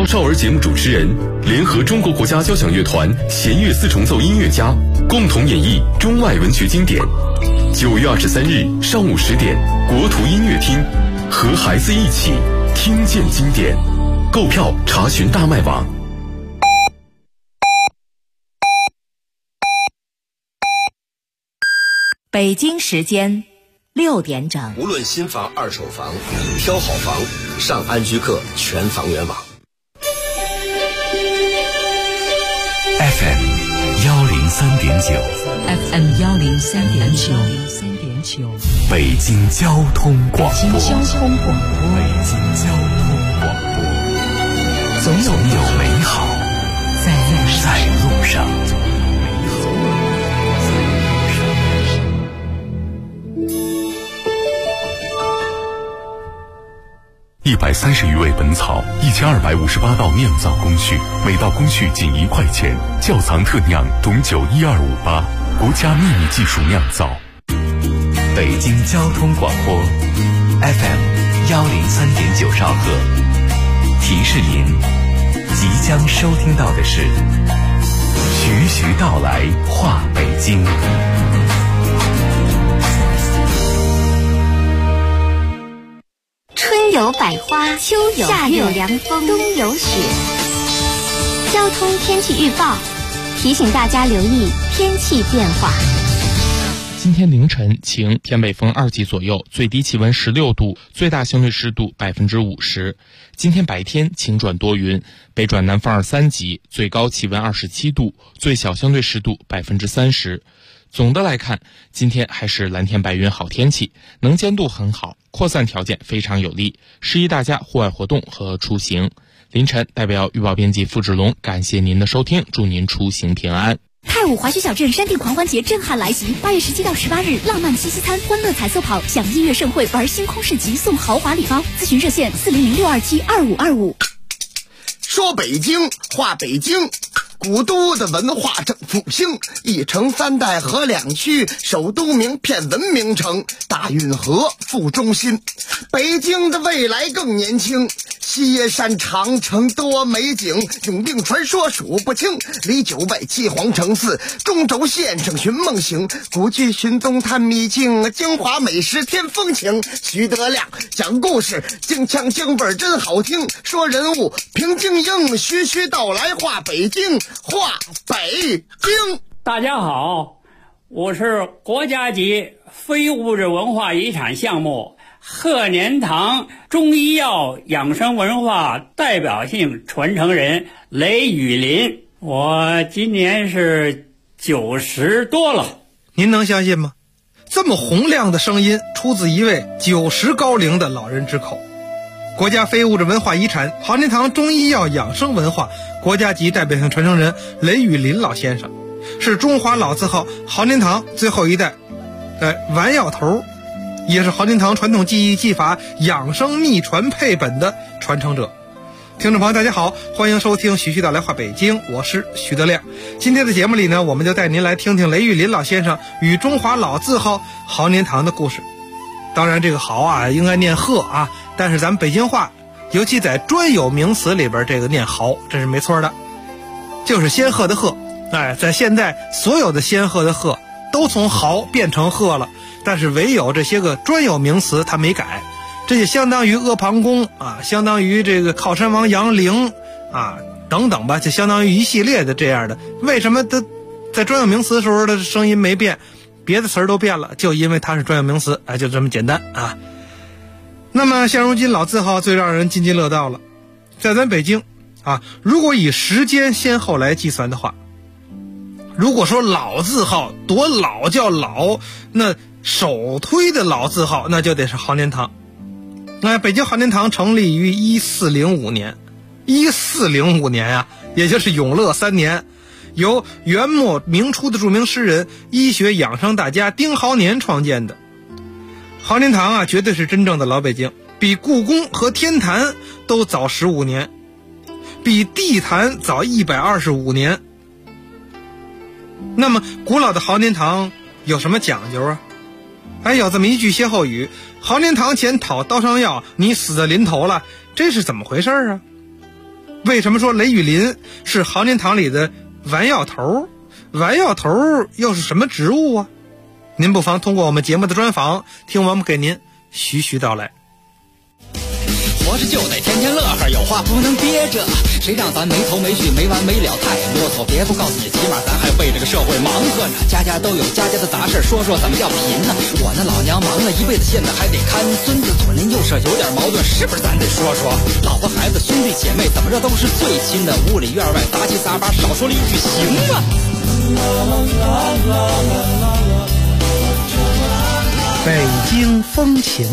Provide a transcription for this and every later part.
招少儿节目主持人，联合中国国家交响乐团弦乐四重奏音乐家，共同演绎中外文学经典。9月23日上午10点，国图音乐厅，和孩子一起听见经典。购票查询大麦网。 北京时间6点整。 无论新房、二手房，挑好房，上安居客全房源网。 FM 103.9 FM 103.9 北京交通广播。 北京交通广播。 北京交通广播。总有美好在路上。130余味本草，1258道酿造工序，每道工序仅1块钱。窖藏特酿董酒12588，国家秘密技术酿造。北京交通广播 FM 103.9兆赫，提示您，即将收听到的是徐徐道来话北京。 春有百花，秋有夏有凉风，冬有雪。交通天气预报提醒大家留意天气变化。 今天凌晨晴，偏北风2级左右，最低气温16度，最大相对湿度50%。今天白天晴转多云，北转南风2、3级，最高气温27度，最小相对湿度30%。总的来看，今天还是蓝天白云好天气，能见度很好，扩散条件非常有利，适宜大家户外活动和出行。凌晨代表预报编辑付志龙，感谢您的收听，祝您出行平安。 太武滑雪小镇山地狂欢节震撼来袭，8月17到18日，浪漫西西餐、欢乐彩色跑，享音乐盛会，玩星空市集，送豪华礼包。咨询热线400-627-2525。 说北京话北京，古都的文化正复兴，一城三代河两区，首都名片文明城，大运河副中心。北京的未来更年轻，西山长城多美景，永定传说数不清，离9外七皇城寺，中轴线上寻梦行，古剧寻踪探秘境，京华美食添风情。徐德亮讲故事，京腔京味真好听，说人物评京英，徐徐道来话北京，话北京。 大家好，我是国家级非物质文化遗产项目贺年堂中医药养生文化代表性传承人雷雨林，我今年是90多了。 您能相信吗？这么洪亮的声音出自一位90高龄的老人之口。国家非物质文化遗产郝年堂中医药养生文化国家级代表性传承人雷雨林老先生，是中华老字号郝年堂最后一代丸药头，也是郝年堂传统技艺技法养生秘传配本的传承者。听众朋友大家好，欢迎收听徐徐道来话北京，我是徐德亮。今天的节目里呢，我们就带您来听听雷雨林老先生与中华老字号郝年堂的故事。当然这个郝啊应该念贺啊，但是咱们北京话尤其在专有名词里边，这个念郝这是没错的，就是仙鹤的鹤。在现在所有的仙鹤的鹤都从郝变成鹤了，但是唯有这些个专有名词它没改。这就相当于阿房宫啊，相当于这个靠山王杨凌啊等等吧，就相当于一系列的这样的。为什么它在专有名词的时候的声音没变，别的词儿都变了？就因为它是专有名词，就这么简单啊。那么现如今老字号最让人津津乐道了，在咱北京啊，如果以时间先后来计算的话，如果说老字号多老叫老，那首推的老字号那就得是郝年堂。北京郝年堂成立于1405年，1405年啊，也就是永乐3年，由元末明初的著名诗人、医学养生大家丁豪年创建的。郝年堂啊，绝对是真正的老北京，比故宫和天坛都早15年，比地坛早125年。那么古老的郝年堂有什么讲究啊？有这么一句歇后语：郝年堂前讨刀上药，你死在临头了。这是怎么回事啊？ 为什么说雷雨林是行年堂里的丸药头？丸药头又是什么植物啊？您不妨通过我们节目的专访，听我们给您徐徐道来。 活着就得天天乐呵，有话不能憋着，谁让咱没头没绪没完没了太啰嗦。别不告诉你，起码咱还为这个社会忙活呢。家家都有家家的杂事，说说怎么叫贫呢？我那老娘忙了一辈子，现在还得看孙子，左邻右舍有点矛盾，是不是咱得说说？老婆孩子兄弟姐妹怎么着都是最亲的，屋里院外杂七杂八，少说了一句行吗？ 北京风情。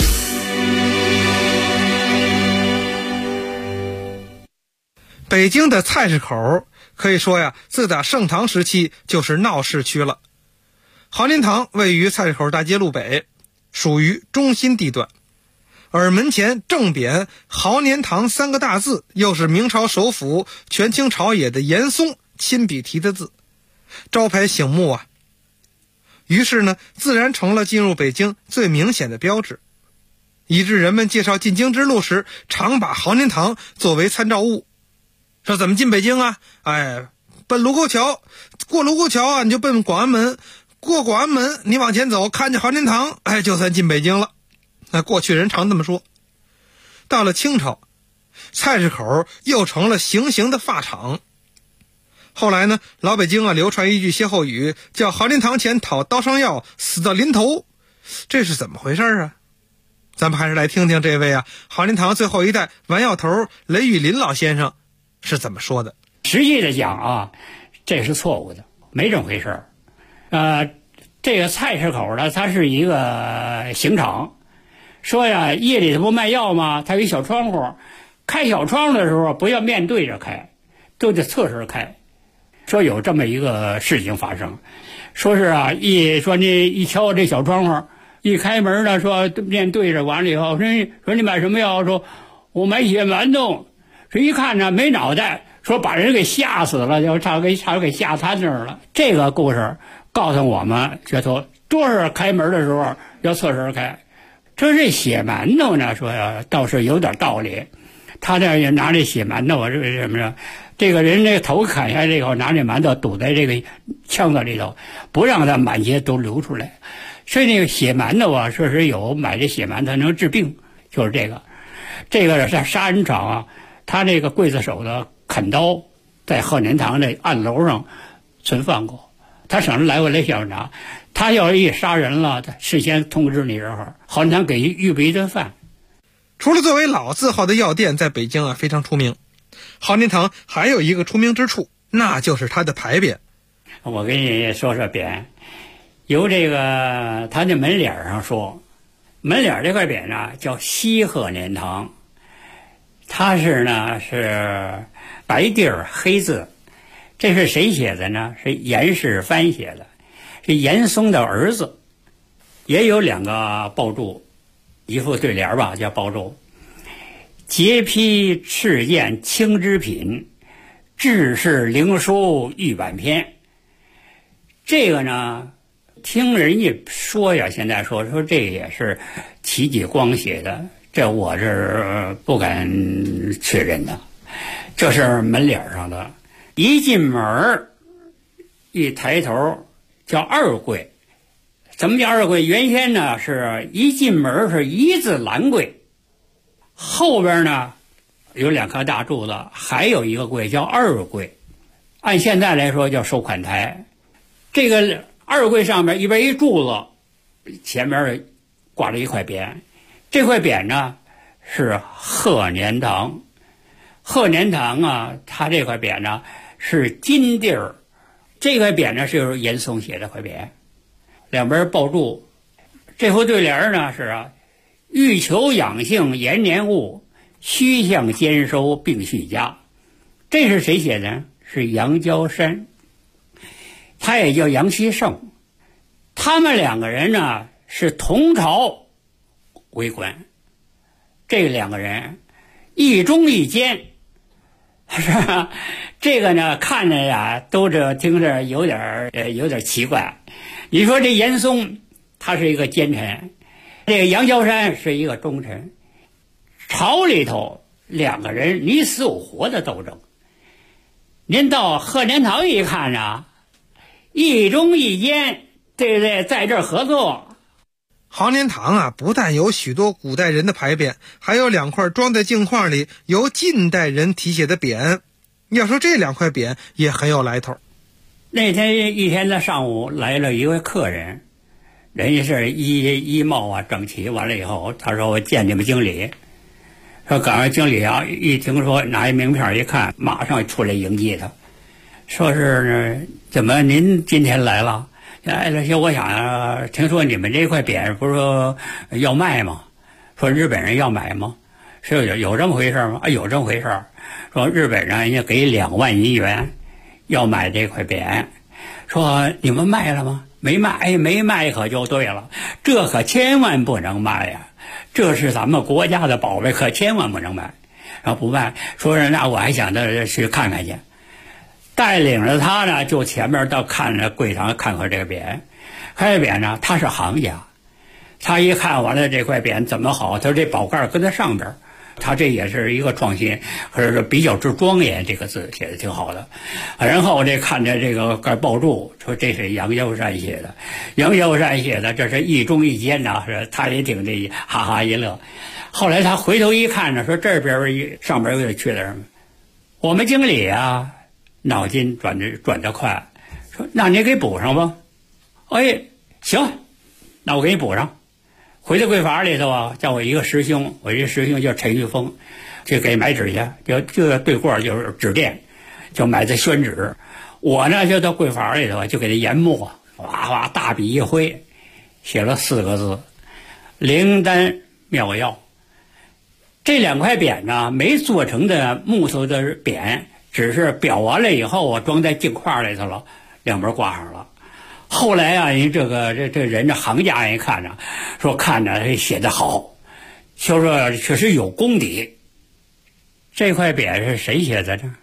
北京的菜市口可以说呀，自打盛唐时期就是闹市区了。行年堂位于菜市口大街路北，属于中心地段，而门前正匾行年堂3个大字，又是明朝首辅权倾朝野的严嵩亲笔题的字，招牌醒目啊。于是呢，自然成了进入北京最明显的标志，以致人们介绍进京之路时，常把行年堂作为参照物。说怎么进北京啊？奔卢沟桥，过卢沟桥啊，你就奔广安门，过广安门，你往前走，看见行年堂，就算进北京了。那过去人常这么说。到了清朝，菜市口又成了行刑的发场。后来呢，老北京流传一句歇后语，叫行年堂前讨刀伤药，死到临头。这是怎么回事啊？咱们还是来听听这位行年堂最后一代丸药头雷雨林老先生是怎么说的。 实际的讲这是错误的，没这么回事。这个菜市口呢，它是一个刑场。说呀，夜里头不卖药吗？它有一小窗户，开小窗的时候不要面对着开，都得侧身开。说有这么一个事情发生，说是一敲这小窗户，一开门呢，说面对着，完了以后说你买什么药？说我买血馒头。这一看呢，没脑袋，说把人给吓死了，就差给吓瘫那儿了。这个故事告诉我们，这都多少开门的时候要侧身开。这血馒头呢，说倒是有点道理。他这也拿这血馒头这是什么呢？这个人这头砍下来以后，拿这馒头堵在这个腔子里头，不让它满血都流出来。所以那个血馒头确实有买这血馒头能治病，就是这个。这个在杀人场他这个刽子手的砍刀在行年堂的案楼上存放过，他省着来回来检查。他要一杀人了，事先通知你这会儿，行年堂给预备一顿饭。 除了作为老字号的药店在北京非常出名，行年堂还有一个出名之处，那就是它的牌匾。 我给你说说匾，由这个它的门脸上说，门脸这块匾呢叫西鹤年堂，它是白地儿黑字。这是谁写的呢？是严世蕃写的，是严嵩的儿子。也有2个报注，一副对联叫报注：洁批赤砚清之品，志士灵书玉版篇。这个呢，听人家说现在说这也是戚继光写的，这我是不敢确认的。这是门脸上的，一进门一抬头叫二柜。怎么叫二柜？原先呢是一进门是一字栏柜，后边呢有2颗大柱子，还有一个柜叫二柜。按现在来说叫收款台。这个二柜上面一边一柱子，前面挂着一块匾，这块匾呢是鹤年堂。鹤年堂它这块匾呢是金地儿，这块匾呢是由严嵩写的块匾。两边报注，这副对联呢是欲求养性延年物，须向兼收并续家。这是谁写的？是杨娇山，他也叫杨希圣。他们2个人呢是同朝为官，这2个人一忠一奸，是吧？这个呢看着都听着有点奇怪。你说这严嵩他是一个奸臣，这个杨娇山是一个忠臣。朝里头两个人你死我活的斗争。您到贺年堂一看啊，一忠一奸，对不对？在这儿合作。 杭年堂啊，不但有许多古代人的牌匾，还有2块装在镜框里由近代人题写的匾。要说这2块匾也很有来头。 那天一天的上午来了一位客人，人家是衣帽啊整齐，完了以后他说我见你们经理，说赶上经理啊一听说拿一名片一看，马上出来迎接他，说是怎么您今天来了？哎，这些我想听说你们这块匾不是说要卖吗？说日本人要买吗？是有这么回事吗？啊，有这么回事。说日本人家给2万银元要买这块匾，说你们卖了吗？没卖。哎，没卖可就对了，这可千万不能卖呀，这是咱们国家的宝贝，可千万不能卖。然后不卖，说是那我还想着去看看去。带领着他呢，就前面到看着柜上看看这个匾。这匾呢，他是行家，他一看完了这块匾怎么好，他说这宝盖搁在上边，他这也是一个创新，或者说比较之庄严，这个字写的挺好的。然后这看着这个盖报注，说这是杨秀山写的，杨秀山写的这是一忠一奸呐，是他也挺这哈哈一乐。后来他回头一看呢，说这边上边有点缺点什么，我们经理啊脑筋转得快，说那你给补上吧。哎，行，那我给你补上。回到柜房里头啊，叫我一个师兄，我这师兄叫陈玉峰，就给买纸去，就对过就是纸店，就买这宣纸。我呢就到柜房里头就给他研墨，哗哗大笔一挥，写了4个字：灵丹妙药。这2块匾呢，没做成的木头的匾，只是裱完了以后我装在镜框里头了，2边挂上了。后来啊，人这人这行家人看着，说看着写得好，就说确实有功底。这块匾是谁写的呢？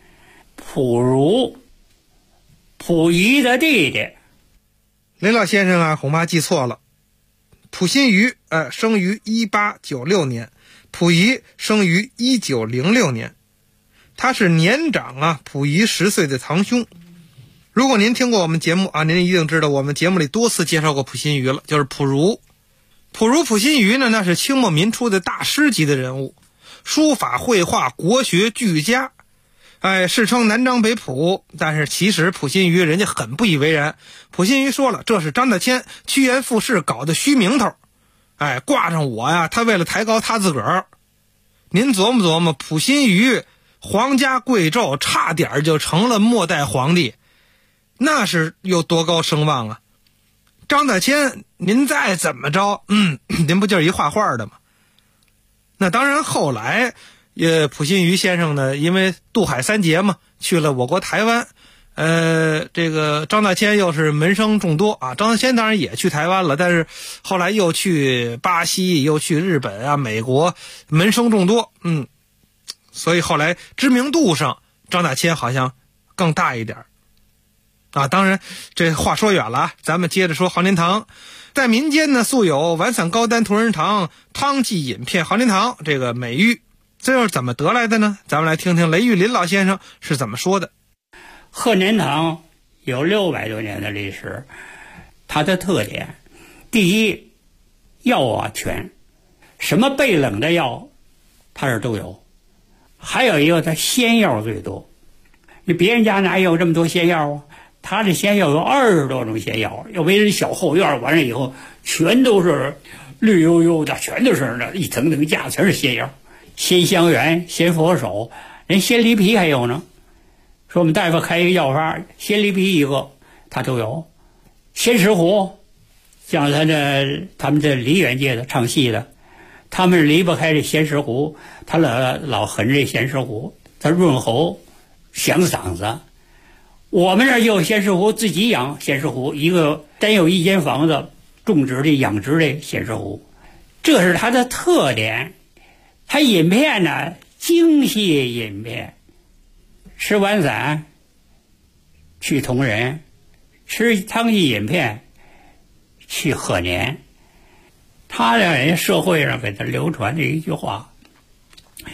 溥仪的弟弟。 林老先生啊，恐怕记错了。溥心畬生于1896年，溥仪生于1906年，他是年长啊溥仪10岁的堂兄。如果您听过我们节目啊，您一定知道我们节目里多次介绍过溥心畬了，就是溥儒。溥心畬呢，那是清末民初的大师级的人物，书法绘画国学俱佳，世称南张北溥。但是其实溥心畬人家很不以为然，溥心畬说了，这是张大千趋炎附势搞的虚名头，挂上我呀，他为了抬高他自个儿。您琢磨琢磨，溥心畬皇家贵胄，差点就成了末代皇帝，那是有多高声望啊！张大千您再怎么着，您不就是一画画的吗？那当然，后来溥心畬先生呢，因为渡海3杰嘛，去了我国台湾。这个张大千又是门生众多啊，张大千当然也去台湾了，但是后来又去巴西，又去日本啊，美国，门生众多，所以后来知名度上，张大千好像更大一点啊。当然，这话说远了，咱们接着说杭年堂。在民间呢，素有丸散高丹同仁堂、汤剂饮片杭年堂这个美誉。这又是怎么得来的呢？咱们来听听雷玉林老先生是怎么说的。 贺年堂有600多年的历史，它的特点，第一，药啊全，什么备冷的药，它这都有。还有一个，它仙药最多。你别人家哪有这么多仙药啊？他这仙药有20多种仙药，要围着小后院，完了以后全都是绿油油的，全都是那一层层架，全是仙药。仙香园、仙佛手，连仙梨皮还有呢。说我们大夫开一个药方，仙梨皮一个，他都有。仙石斛，像他们这梨园界的唱戏的，他们离不开这仙石斛，他老横这仙石斛，他润喉响嗓子。我们这儿有仙石斛，自己养仙石斛，一个单有一间房子种植的养殖的仙石斛，这是它的特点。它饮片呢，精细饮片，吃丸散去同仁，吃汤剂饮片去贺年。他在人社会上给他流传的一句话：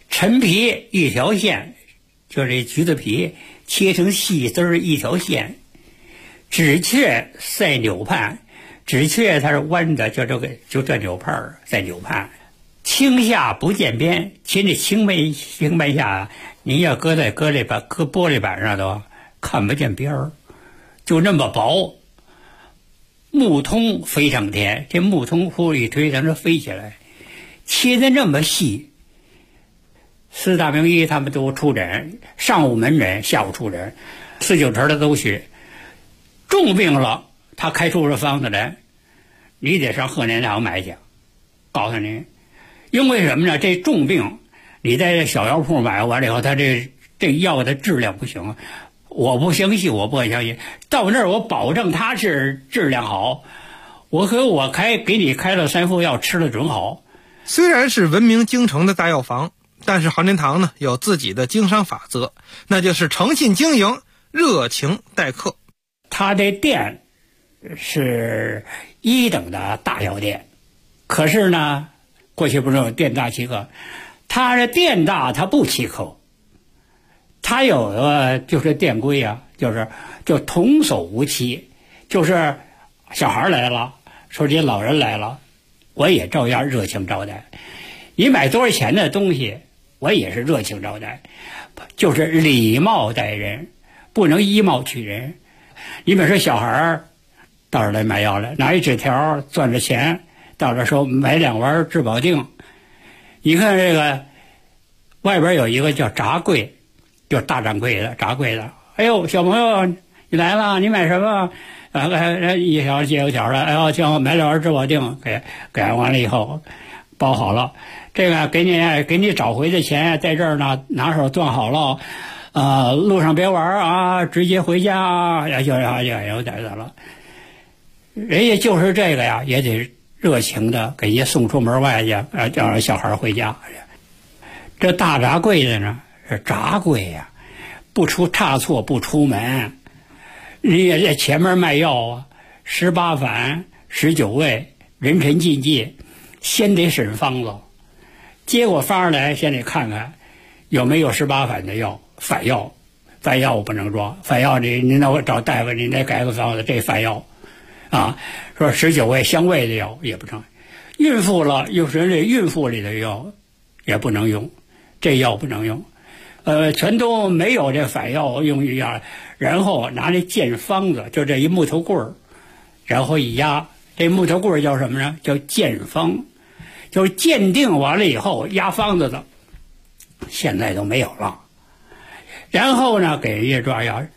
陈皮一条线，就这橘子皮切成细丝儿一条线。纸雀赛扭盼，纸雀它是弯的，就这扭盼儿赛扭盼。青下不见边，其实这青梅下，你要搁玻璃板上头看不见边儿，就那么薄。木通飞上天，这木通呼一推，让它飞起来，切得那么细。四大名医他们都出诊，上午门诊，下午出诊，4、9成的都去。重病了，他开出这方子来，你得上贺年堂买去。告诉你，因为什么呢？这重病，你在这小药铺买完了以后，他这药的质量不行。我不相信，我不敢相信。到那儿我保证它是质量好，我给你开了3副药，吃了准好。 虽然是闻名京城的大药房，但是航天堂呢有自己的经商法则，那就是诚信经营，热情待客。 他的店是1等的大药店，可是呢，过去不是有店大欺客，他这店大他不欺客。他有个就是店规啊，就童叟无欺，就是小孩来了，说这老人来了，我也照样热情招待。你买多少钱的东西，我也是热情招待，就是礼貌待人，不能以貌取人。你比如说小孩到这儿来买药来，拿一纸条攥着钱，到这儿说买2丸质保定。你看这个外边有一个叫闸柜，就大掌柜的闸柜的，哎呦，小朋友你来了，你买什么？一条接一条的，哎呦，叫我买2丸质保定，给完了以后包好了，这个给你找回的钱在这儿呢，拿手攥好了。路上别玩啊，直接回家啊，有点了。人家就是这个呀，也得热情的给人家送出门外去，叫小孩回家。这大闸柜的呢是闸柜呀，不出差错不出门。人家在前面卖药啊，18反19味，人臣禁忌，先得审方子，接过方儿来，先得看看有没有18反的药。反药我不能装，反药你那我找大夫，你得改个方子，这反药啊，说19味香味的药也不成，孕妇了又是这孕妇里的药也不能用，这药不能用，全都没有这反药用一样，然后拿这建方子，就这一木头棍儿，然后一压，这木头棍儿叫什么呢？叫建方，就是鉴定完了以后压方子的，现在都没有了。然后呢，给人家抓药。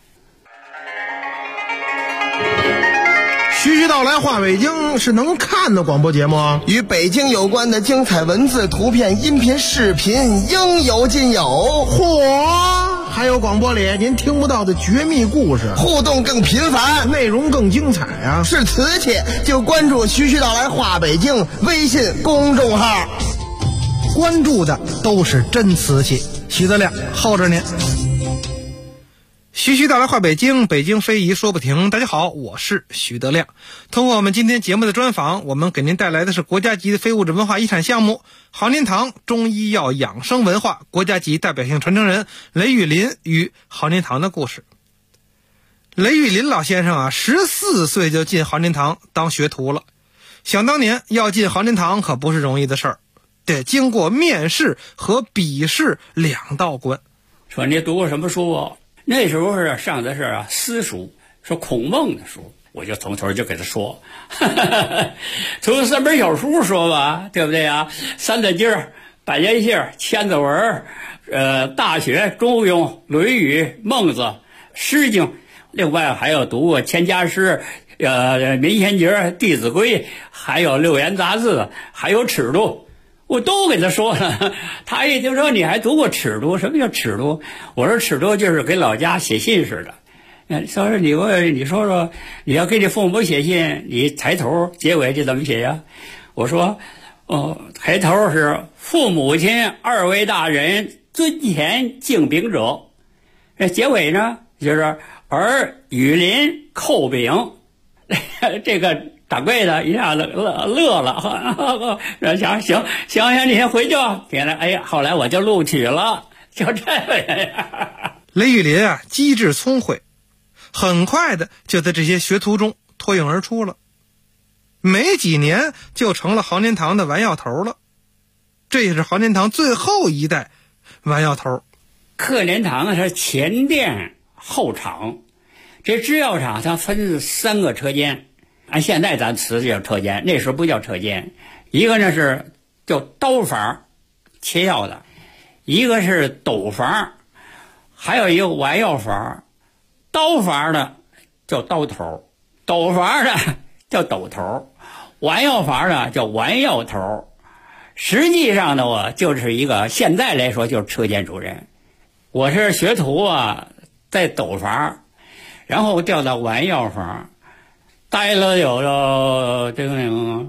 徐徐道来话北京是能看的广播节目啊， 与北京有关的精彩文字、图片、音频、视频应有尽有。 嚯！还有广播里您听不到的绝密故事， 互动更频繁， 内容更精彩啊！ 是瓷器就关注徐徐道来话北京微信公众号， 关注的都是真瓷器。许德亮候着您。 徐徐道来话北京，北京非遗说不停。大家好，我是许德亮。通过我们今天节目的专访，我们给您带来的是国家级的非物质文化遗产项目航天堂中医药养生文化国家级代表性传承人雷玉林与航天堂的故事。雷玉林老先生啊，14岁就进航天堂当学徒了。想当年要进航天堂可不是容易的事儿，得经过面试和笔试2道关。 说你读过什么书啊？那时候是上的是私书，说孔孟的书，我就从头就给他说，从3本小书说吧，对不对啊？三字经、百家姓、千字文，大学、中庸、论语、孟子、诗经，另外还有读过千家诗、民贤节、弟子规，还有六言杂字，还有尺度。我都给他说了，他一听说你还读过尺度，什么叫尺度？我说尺度就是给老家写信似的。他说你说说，你要给你父母写信，你抬头结尾就怎么写呀？我说抬头是父母亲2位大人尊前敬禀者，结尾呢就是儿与邻叩禀。这个掌柜的一下子乐了，行，你先回去吧。后来我就录取了，就这样。 雷玉林啊，机智聪慧，很快的就在这些学徒中脱颖而出了，没几年就成了豪年堂的丸药头了。这也是豪年堂最后一代丸药头。 贺年堂是前店后厂，这制药厂它分3个车间，按现在咱词叫车间，那时候不叫车间。一个呢是叫刀房，切药的；一个是斗房，还有一个丸药房。刀房的叫刀头，斗房的叫斗头，丸药房的叫丸药头。实际上呢，我就是一个现在来说就是车间主任。我是学徒啊，在斗房，然后调到丸药房，待了有了这个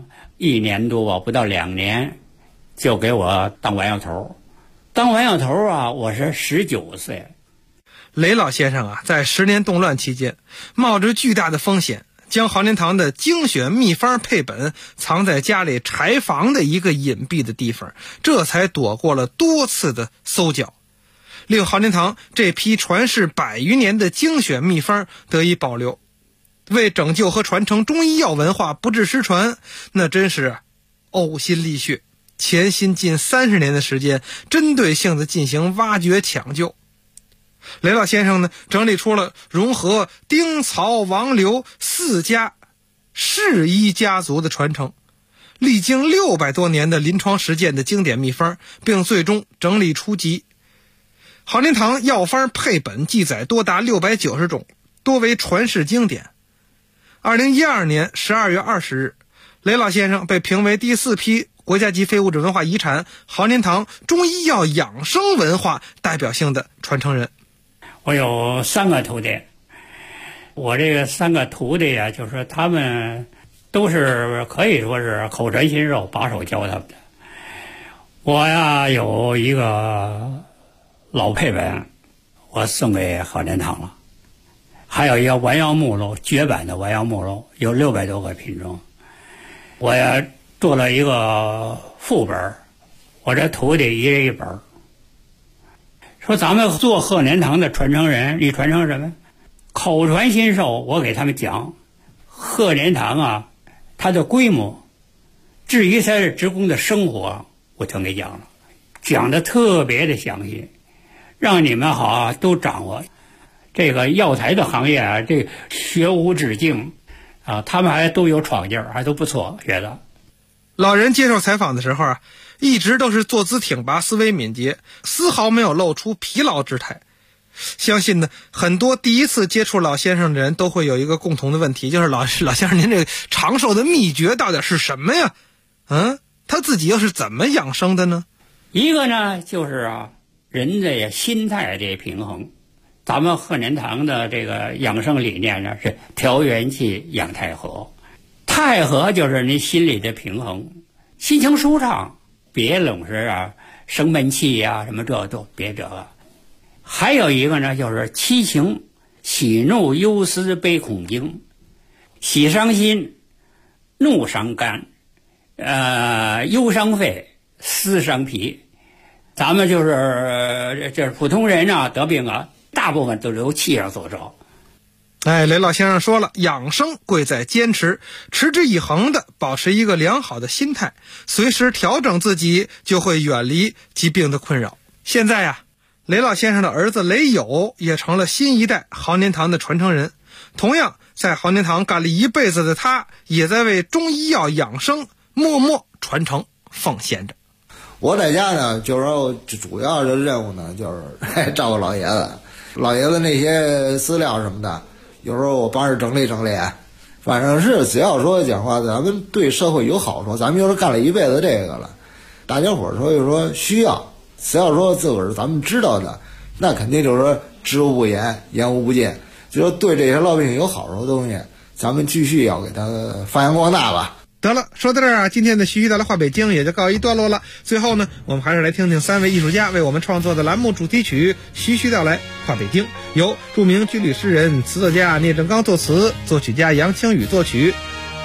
1年多吧，不到2年，就给我当丸药头。当丸药头啊，我是19岁。 雷老先生啊，在10年动乱期间，冒着巨大的风险，将豪年堂的精选秘方配本藏在家里柴房的一个隐蔽的地方，这才躲过了多次的搜缴，令豪年堂这批传世100余年的精选秘方得以保留，为拯救和传承中医药文化不致失传，那真是呕心沥血，潜心近30年的时间，针对性的进行挖掘抢救。雷老先生呢，整理出了融合丁、曹、王、刘4家世医家族的传承，历经600多年的临床实践的经典秘方，并最终整理出集。豪年堂药方配本记载多达690种，多为传世经典。2012年12月20日，雷老先生被评为第4批国家级非物质文化遗产豪年堂中医药养生文化代表性的传承人。 我有3个徒弟，我这个3个徒弟啊，就是说他们都是可以说是口传心授，把手教他们的。我呀有一个老配本，我送给豪年堂了，还有一个丸药目录，绝版的丸药目录，有600多个品种。我呀做了一个副本，我这徒弟一人1本。说咱们做贺年堂的传承人，你传承什么？口传心授。我给他们讲贺年堂啊，它的规模，至于它的职工的生活，我全给讲了，讲的特别的详细，让你们好啊都掌握。这个药材的行业啊，这学无止境啊，他们还都有闯劲儿，还都不错，觉得。 老人接受采访的时候啊，一直都是坐姿挺拔，思维敏捷，丝毫没有露出疲劳之态。相信呢，很多第一次接触老先生的人都会有一个共同的问题，就是老先生您这个长寿的秘诀到底是什么呀？他自己又是怎么养生的呢？ 一个呢就是啊，人的心态的平衡。咱们贺年堂的这个养生理念呢是调元气养太和，太和就是你心里的平衡，心情舒畅，别总是啊生闷气呀，什么这都别这个。还有一个呢就是七情，喜怒忧思悲恐惊。喜伤心，怒伤肝，忧伤肺，思伤脾。咱们就是普通人啊得病啊，大部分都是由气上所招。 雷老先生说了，养生贵在坚持，持之以恒的保持一个良好的心态，随时调整自己，就会远离疾病的困扰。现在呀，雷老先生的儿子雷友也成了新一代豪年堂的传承人。同样在豪年堂干了一辈子的他，也在为中医药养生默默传承奉献着。 我在家呢，就是说主要的任务呢，就是照顾老爷子。老爷子那些资料什么的，有时候我帮着整理整理。反正是只要说讲话，咱们对社会有好处，咱们就是干了一辈子这个了。大家伙说就说需要，只要说自个儿咱们知道的，那肯定就是说知无不言，言无不尽。就说对这些老百姓有好处的东西，咱们继续要给它发扬光大吧。 得了，说到这儿啊，今天的徐徐道来话北京也就告一段落了。最后呢，我们还是来听听3位艺术家为我们创作的栏目主题曲《徐徐道来话北京》，由著名军旅诗人、词作家聂正刚作词，作曲家杨清宇作曲。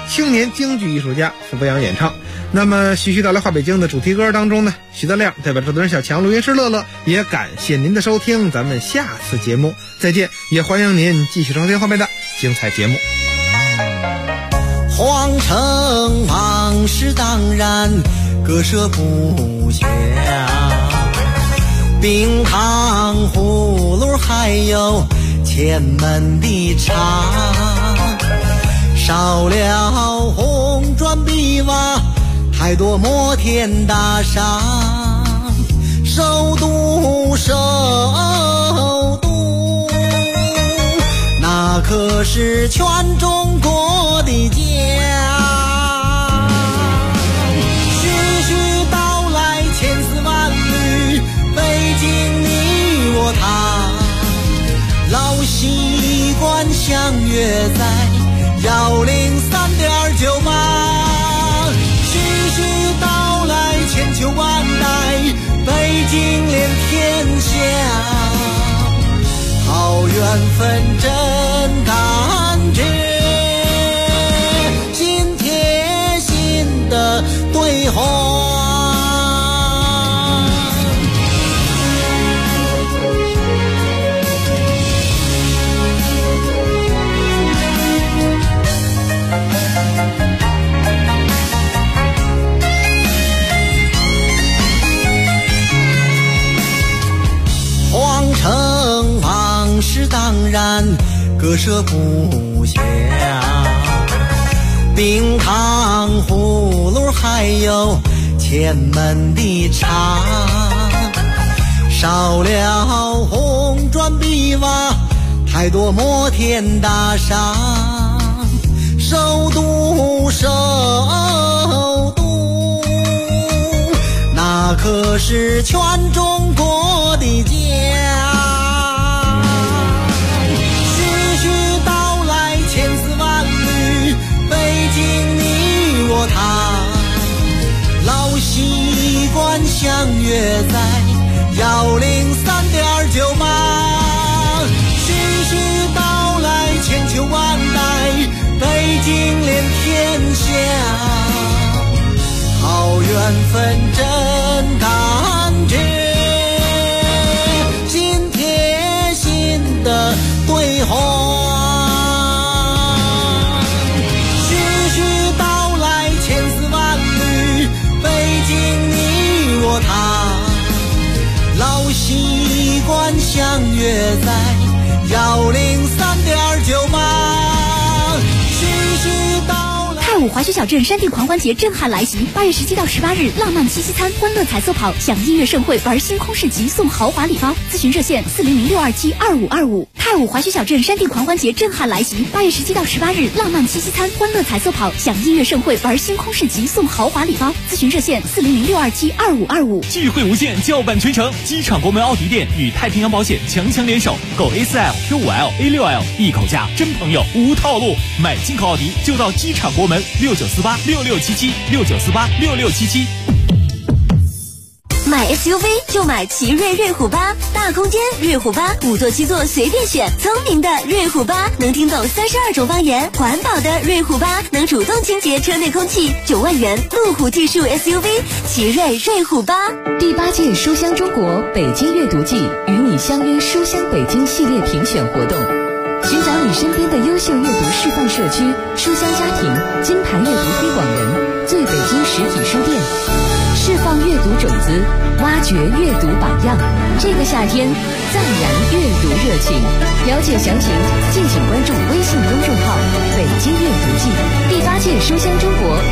青年京剧艺术家付博洋演唱。那么徐徐到来话北京的主题歌当中呢，徐德亮代表制作人小强、录音师乐乐，也感谢您的收听，咱们下次节目再见，也欢迎您继续收听后面的精彩节目。 皇城往事当然割舍不下，冰糖葫芦还有前门的茶，少了红砖碧瓦，太多摩天大厦，首都首都，那可是全中国的家。徐徐道来千丝万缕，北京你我他，老习惯相约在103.98。到来千秋万代，北京连天下，好缘分真感觉，心贴心的对话。城往事当然割舍不下，冰糖葫芦还有前门的茶，少了红砖碧瓦，太多摩天大厦，首都首都，那可是全中国的家。老习惯相约在103.98，徐徐道来千秋万代，北京连天下，好缘分真感觉，心贴心的对话。老习惯相约在103.98，徐徐到来。 太武华胥小镇山地狂欢节震撼来袭，8月17到18日，浪漫七夕餐、欢乐彩色跑、享音乐盛会、玩星空市集、送豪华礼包。咨询热线400-627-2525。太武华胥小镇山地狂欢节震撼来袭，8月17到18日，浪漫七夕餐、欢乐彩色跑、享音乐盛会、玩星空市集、送豪华礼包。咨询热线400-627-2525。 聚会无限，叫板全城。机场国门奥迪店与太平洋保险强强联手，购 A4L、Q5L、A6L， 一口价，真朋友无套路。买进口奥迪就到机场国门，69486677，69486677。 买 SUV 就买奇瑞瑞虎8，大空间瑞虎8，5座7座随便选，聪明的瑞虎8能听懂32种方言，环保的瑞虎8能主动清洁车内空气，9万元路虎技术 SUV 奇瑞瑞虎8。 第8届书香中国北京阅读季与你相约书香北京系列评选活动，寻找你身边的优秀阅读示范社区、书香家庭、金牌阅读推广人、最北京实体书店，释放阅读种子，挖掘阅读榜样。这个夏天，赞燃阅读热情。了解详情，敬请关注微信公众号“北京阅读季”。第8届书香中国